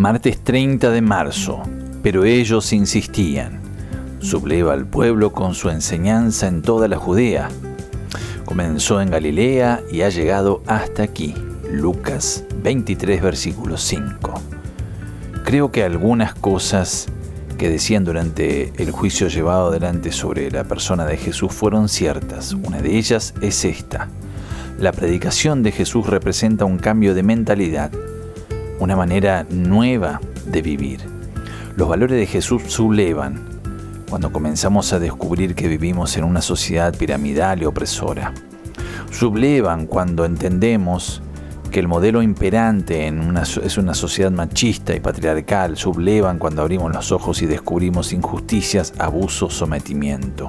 Martes 30 de marzo, pero ellos insistían. Subleva al pueblo con su enseñanza en toda la Judea. Comenzó en Galilea y ha llegado hasta aquí. Lucas 23, versículo 5. Creo que algunas cosas que decían durante el juicio llevado adelante sobre la persona de Jesús fueron ciertas. Una de ellas es esta. La predicación de Jesús representa un cambio de mentalidad, una manera nueva de vivir. Los valores de Jesús sublevan cuando comenzamos a descubrir que vivimos en una sociedad piramidal y opresora. Sublevan cuando entendemos que el modelo imperante es una sociedad machista y patriarcal. Sublevan cuando abrimos los ojos y descubrimos injusticias, abuso, sometimiento.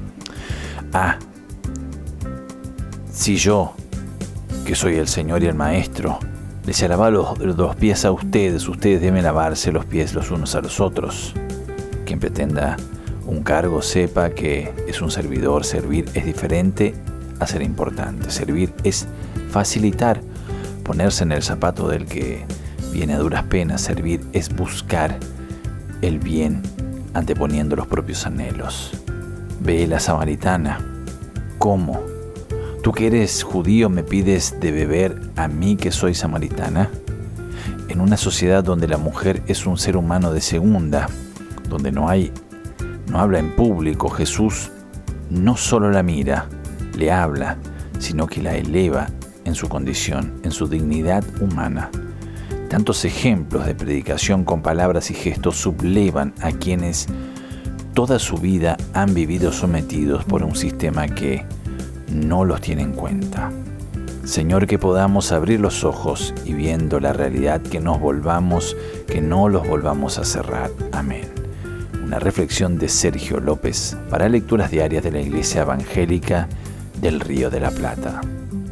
Si yo, que soy el Señor y el Maestro, les he lavado los pies a ustedes deben lavarse los pies los unos a los otros. Quien pretenda un cargo sepa que es un servidor. Servir es diferente a ser importante. Servir es facilitar, ponerse en el zapato del que viene a duras penas. Servir es buscar el bien anteponiendo los propios anhelos. Ve la samaritana. ¿Cómo? ¿Tú que eres judío me pides de beber a mí que soy samaritana? En una sociedad donde la mujer es un ser humano de segunda, donde no habla en público, Jesús no solo la mira, le habla, sino que la eleva en su condición, en su dignidad humana. Tantos ejemplos de predicación con palabras y gestos sublevan a quienes toda su vida han vivido sometidos por un sistema que no los tiene en cuenta. Señor, que podamos abrir los ojos y viendo la realidad que no los volvamos a cerrar. Amén. Una reflexión de Sergio López para Lecturas Diarias de la Iglesia Evangélica del Río de la Plata.